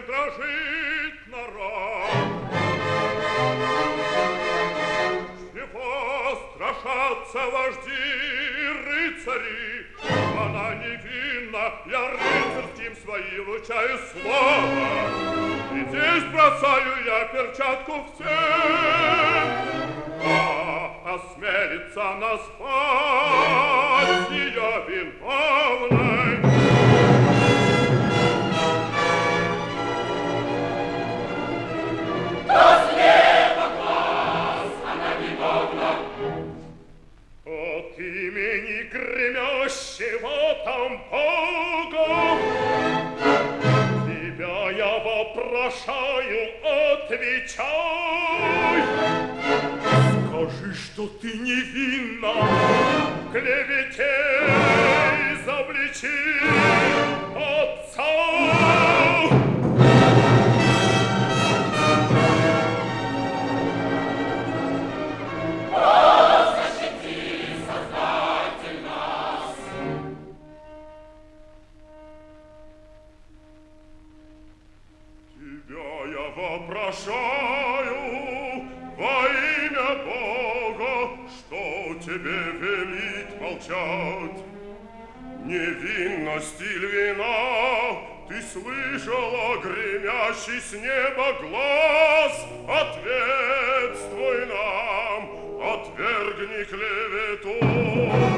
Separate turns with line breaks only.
чем дрожит народ. Чего страшатся вожди и рыцари? Она невинна, я рыцарским своим вручаю слово. И здесь бросаю я перчатку всем. Осмелится назвать ее виновной.
Кто слепо глаз, она виновна.
От имени гремящего там Бога тебя я вопрошаю, отвечай. Скажи, что ты невинна, клевете изобличи отца.
О, защити, Создатель нас!
Тебя я вопрошаю во имя Бога, что тебе велит молчать? Невинность или вина, ты слышала гремящий с неба глаз? Ответствуй нам, отвергни клевету.